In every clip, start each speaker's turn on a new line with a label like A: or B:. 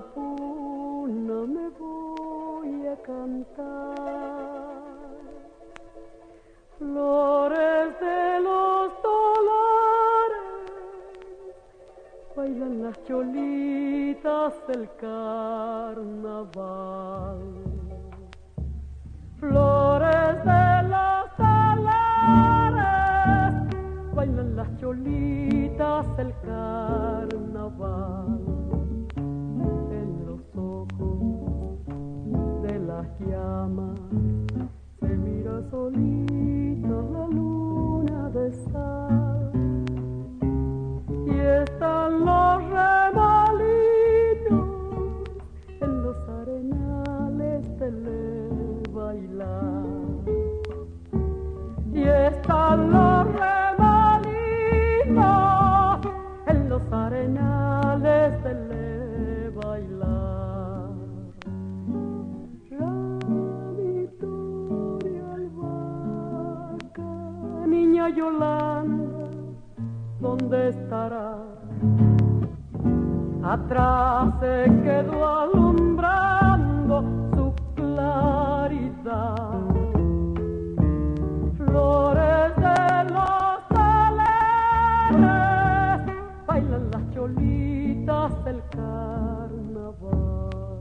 A: puna me voy a cantar. Flores de los dólares, bailan las cholitas del carnaval. Flores de los dólares, bailan las cholitas del carnaval. En los ojos de las llamas se mira solita la luna de sal. Y están los remolinos en los arenales del bailar. Y están los remolinos en los arenales del bailar. Ramito de albahaca, niña Yolanda, ¿dónde estará? Atrás se quedó alumbrando su claridad. Flores de los saleres, bailan las cholitas del carnaval.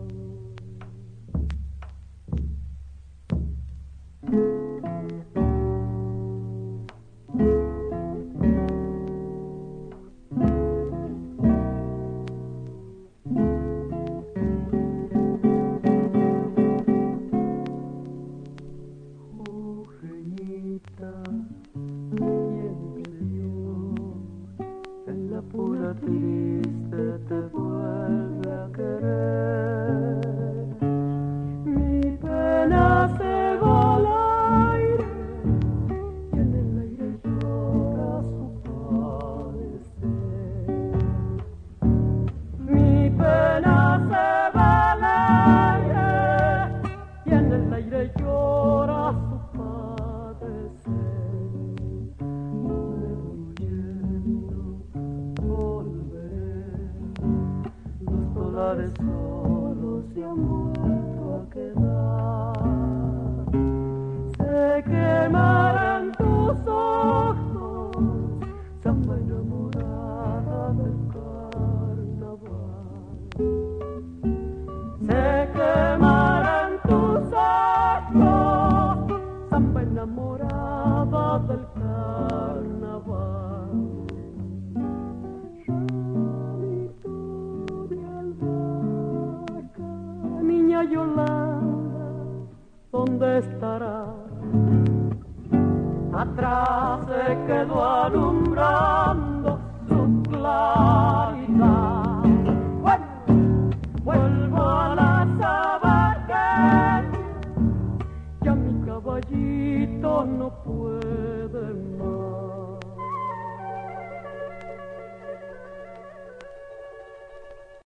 A: Triste te vuelve a querer. Mi pena se va al aire y en el aire llora su padecer. Mi pena se va al aire y en el aire llora su padecer. Solos se han vuelto a quedar. Se quemarán tus ojos, samba enamorada del carnaval. Se quemarán tus ojos, samba enamorada del carnaval. Niña Yolanda, ¿dónde estará? Atrás se quedó alumbrando su claridad. Vuelvo a la sabaqueña, ya mi caballito no puede.